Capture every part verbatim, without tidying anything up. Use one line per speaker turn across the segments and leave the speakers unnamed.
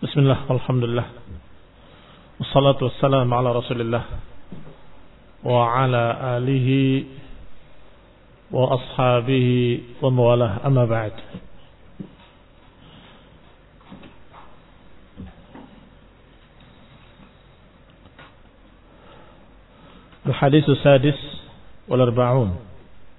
Bismillah, alhamdulillah, wassalatu wassalamu ala rasulillah wa ala alihi wa ashabihi wa mawalah, amma ba'd. Al-hadits as-sadis wal arba'un.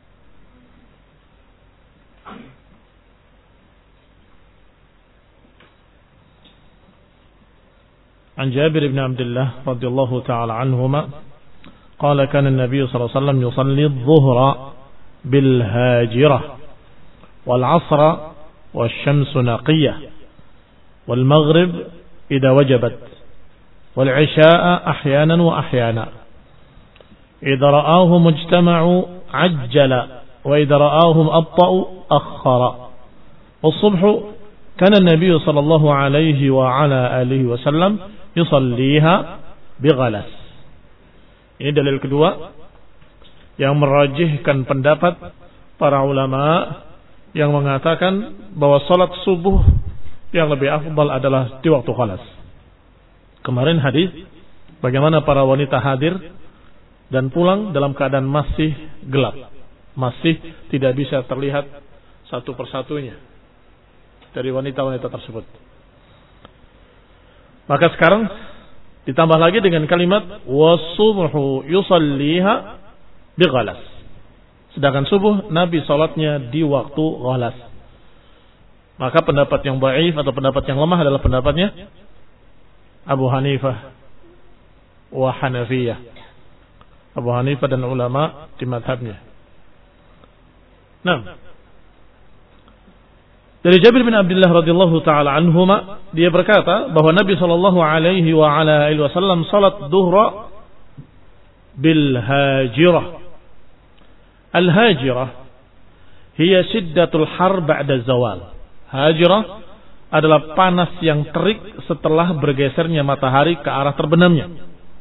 عن جابر بن عبد الله رضي الله تعالى عنهما قال كان النبي صلى الله عليه وسلم يصلي الظهر بالهاجرة والعصر والشمس نقية والمغرب إذا وجبت والعشاء أحيانا وأحيانا إذا رآهم اجتمعوا عجل وإذا رآهم أبطأوا أخر والصبح كان النبي صلى الله عليه وعلى آله وسلم yusalliha bighalas. Ini dalil kedua yang merajihkan pendapat para ulama yang mengatakan bahwa salat subuh yang lebih afdal adalah di waktu ghalas. Kemarin hadis bagaimana para wanita hadir dan pulang dalam keadaan masih gelap, masih tidak bisa terlihat satu persatunya dari wanita-wanita tersebut. Maka sekarang ditambah lagi dengan kalimat wasubhu yusalliha bighalas. Sedangkan subuh Nabi salatnya di waktu ghalas. Maka pendapat yang dhaif atau pendapat yang lemah adalah pendapatnya Abu Hanifah wa Hanafiyah. Abu Hanifah dan ulama di mazhabnya. Nah, dari Jabir bin Abdullah radhiyallahu taala anhuma, dia berkata bahwa Nabi sallallahu alaihi wa ala alihi wasallam salat dhuhra bil hajirah. Al hajirah hiya shiddatul har ba'da zawal. Hajirah adalah panas yang terik setelah bergesernya matahari ke arah terbenamnya.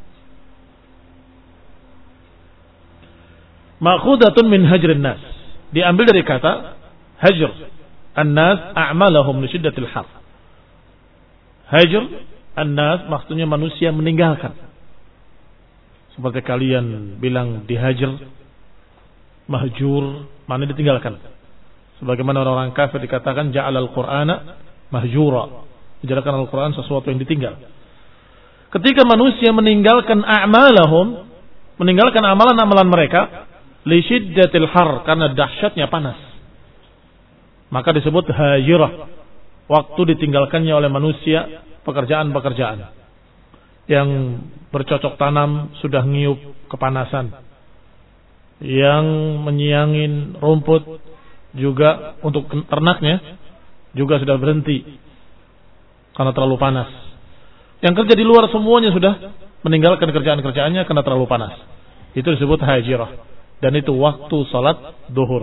Ma'khudatun min hajrin nas. Diambil dari kata hajr. An-nas a'malahum li shiddatil har. Hajr an-nas maksudnya manusia meninggalkan. Seperti kalian bilang dihajar, mahjur, mana ditinggalkan. Sebagaimana orang-orang kafir dikatakan ja'alal qur'ana mahjura. Menjadikan Al-Qur'an sesuatu yang ditinggal. Ketika manusia meninggalkan a'malahum, meninggalkan amalan-amalan mereka li shiddatil har, karena dahsyatnya panas, maka disebut hajirah. Waktu ditinggalkannya oleh manusia pekerjaan-pekerjaan yang bercocok tanam sudah ngiup kepanasan, yang menyiangin rumput juga untuk ternaknya juga sudah berhenti karena terlalu panas. Yang kerja di luar semuanya sudah meninggalkan kerjaan-kerjaannya karena terlalu panas. Itu disebut hajirah, dan itu waktu salat duhur.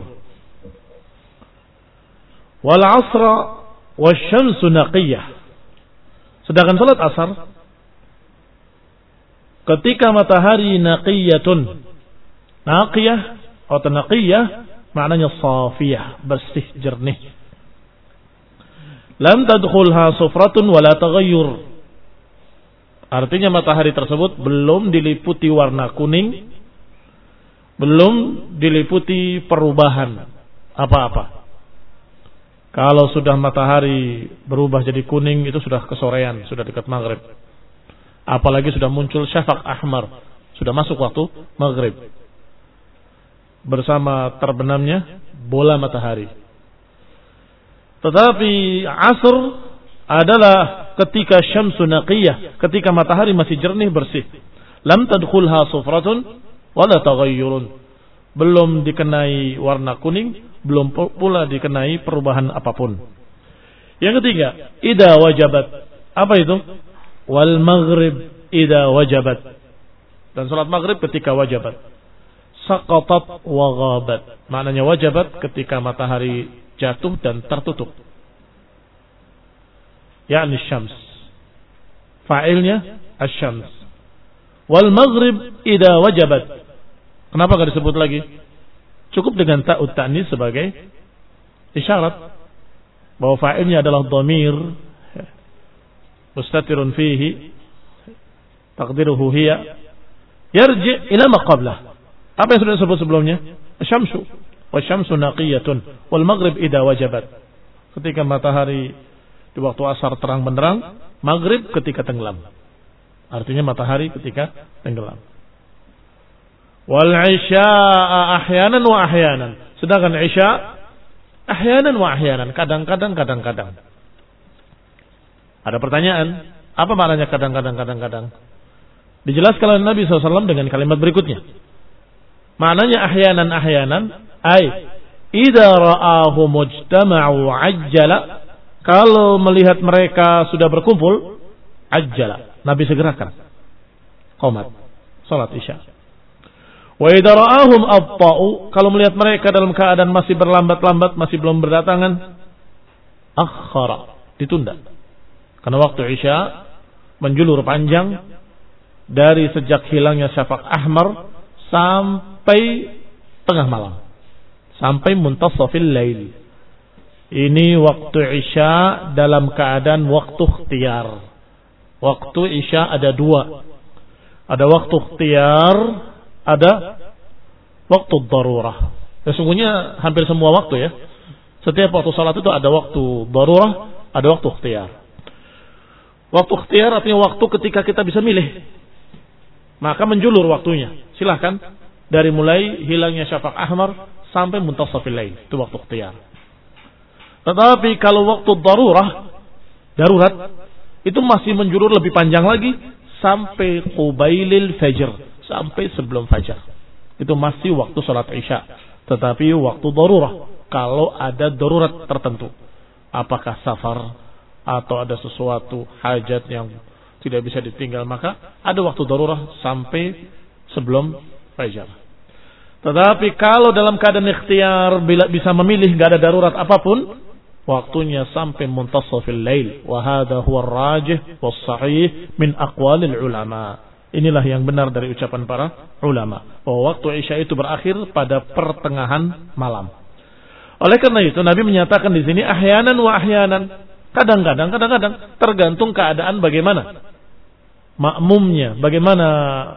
Wal asra wasyamsu naqiyah. Sedangkan salat asar ketika matahari naqiyatun. Naqiyah atau naqiyah maknanya safiyah, bersih, jernih. Lam tadkhulha sufratun wala taghayyur. Artinya matahari tersebut belum diliputi warna kuning, belum diliputi perubahan apa-apa. Kalau sudah matahari berubah jadi kuning, itu sudah kesorean, sudah dekat maghrib. Apalagi sudah muncul syafaq ahmar, sudah masuk waktu maghrib, bersama terbenamnya bola matahari. Tetapi asr adalah ketika syamsu naqiyah, ketika matahari masih jernih, bersih. Lam tadkhulha sufratun wala taghayyurun. Belum dikenai warna kuning, belum pula dikenai perubahan apapun. Yang ketiga, idza wajabat. Apa itu? Wal maghrib idza wajabat. Dan salat maghrib ketika wajabat. Saqatat wa ghabat. Maknanya wajabat ketika matahari jatuh dan tertutup. yakni syams. Fa'ilnya asy-syams. Wal maghrib idza wajabat. Kenapa enggak disebut lagi? Cukup dengan ta'ut ta'nis sebagai isyarat bahwa fa'ilnya adalah dhamir mustatirun fihi taqdiruhu hiya yarji ila ma qablah. Apa yang sudah disebut sebelumnya? Asy-syamsu wasy-syamsu naqiyatun wal maghrib idza wajabat. Ketika matahari di waktu asar terang benderang, maghrib ketika tenggelam. Artinya matahari ketika tenggelam. Wal isya'a ahyanan wa ahyanan. Sedangkan isya ahyanan wa ahyanan, kadang-kadang kadang-kadang. Ada pertanyaan, apa maknanya kadang-kadang kadang-kadang? Dijelaskan oleh Nabi shallallahu alaihi wasallam dengan kalimat berikutnya. Maknanya ahyanan ahyanan, ay idza ra'ahu mujtama'u ajjala, kalau melihat mereka sudah berkumpul, ajjala, Nabi segerakan qomat, salat isya. Wa idza ra'ahum abta'u, kalau melihat mereka dalam keadaan masih berlambat-lambat, masih belum berdatangan, akhara, ditunda. Karena waktu isya menjulur panjang dari sejak hilangnya syafaq ahmar sampai tengah malam, sampai muntasafil lail. Ini waktu isya dalam keadaan waktu ikhtiyar. Waktu isya ada dua. Ada waktu ikhtiyar, ada waktu darurah. Sesungguhnya hampir semua waktu ya. Setiap waktu salat itu ada waktu darurah, ada waktu ikhtiyar. Waktu ikhtiyar artinya waktu ketika kita bisa milih. Maka menjulur waktunya. Silahkan dari mulai hilangnya syafaq ahmar sampai muntasafil lail, itu waktu ikhtiyar. Tetapi kalau waktu darurah, darurat, itu masih menjulur lebih panjang lagi sampai qubailil fajr, sampai sebelum fajar. Itu masih waktu salat isya. Tetapi waktu darurah, kalau ada darurat tertentu, apakah safar atau ada sesuatu hajat yang tidak bisa ditinggal, maka ada waktu darurah sampai sebelum fajar. Tetapi kalau dalam keadaan ikhtiar, bila bisa memilih, enggak ada darurat apapun, waktunya sampai muntasafil lail. Wa hadha huwa ar-rajih was-sahih min aqwalil ulama. Inilah yang benar dari ucapan para ulama, bahwa waktu isya itu berakhir pada pertengahan malam. Oleh karena itu Nabi menyatakan di sini ahyanan wa ahyanan, kadang-kadang kadang-kadang, tergantung keadaan bagaimana makmumnya, bagaimana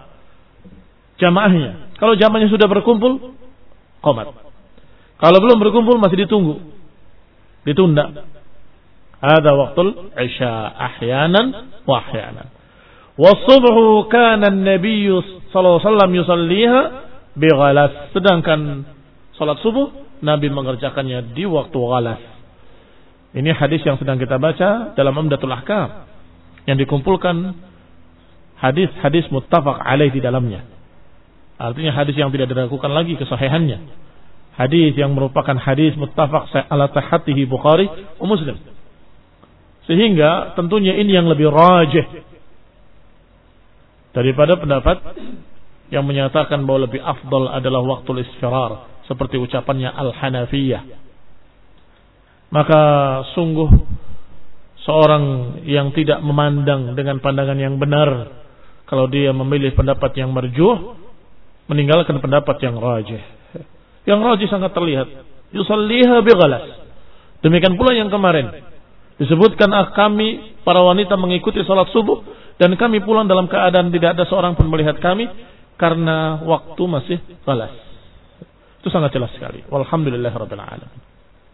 jamaahnya. Kalau jamaahnya sudah berkumpul, qomat. Kalau belum berkumpul masih ditunggu, ditunda. Ada waktu isya ahyanan wa ahyanan. Wasubhu kana an-nabiy sallallahu alaihi wasallam yusalliha bighalas. Sedangkan salat subuh Nabi mengerjakannya di waktu ghalas. Ini hadis yang sedang kita baca dalam Umdatul Ahkam, yang dikumpulkan hadis-hadis muttafaq alaih di dalamnya. Artinya hadis yang tidak diragukan lagi kesahihannya. Hadis yang merupakan hadis muttafaq ala sahhatihi Bukhari wa Muslim. Sehingga tentunya ini yang lebih rajih daripada pendapat yang menyatakan bahwa lebih afdal adalah waktu isfirar, seperti ucapannya Al-Hanafiyah. Maka sungguh seorang yang tidak memandang dengan pandangan yang benar, kalau dia memilih pendapat yang marjuh, meninggalkan pendapat yang rajih. Yang rajih sangat terlihat, yusalliha bighalas. Demikian pula yang kemarin disebutkan, ah, kami para wanita mengikuti salat subuh dan kami pulang dalam keadaan tidak ada seorang pun melihat kami karena waktu masih ghalas. Itu sangat jelas sekali. Walhamdulillahirabbil alamin.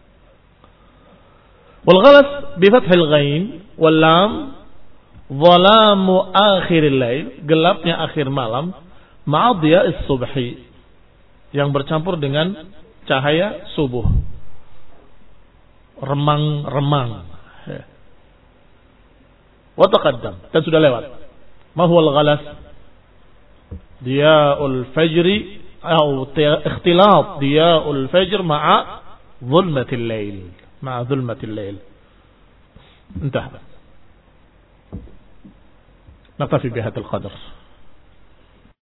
Wal ghalas bi fathil ghain wal lam dhalamu akhiril lail, gelapnya akhir malam, ma'adiya'is subhi, yang bercampur dengan cahaya subuh, remang-remang. Wa taqaddam, dan sudah lewat. Ma huwa al-ghalas? Diya'ul fajri atau ikhtilat diya'ul fajr ma'a dhulmatil lail, ma'a dhulmatil lail. Entah. نكتفي بهذا القدر.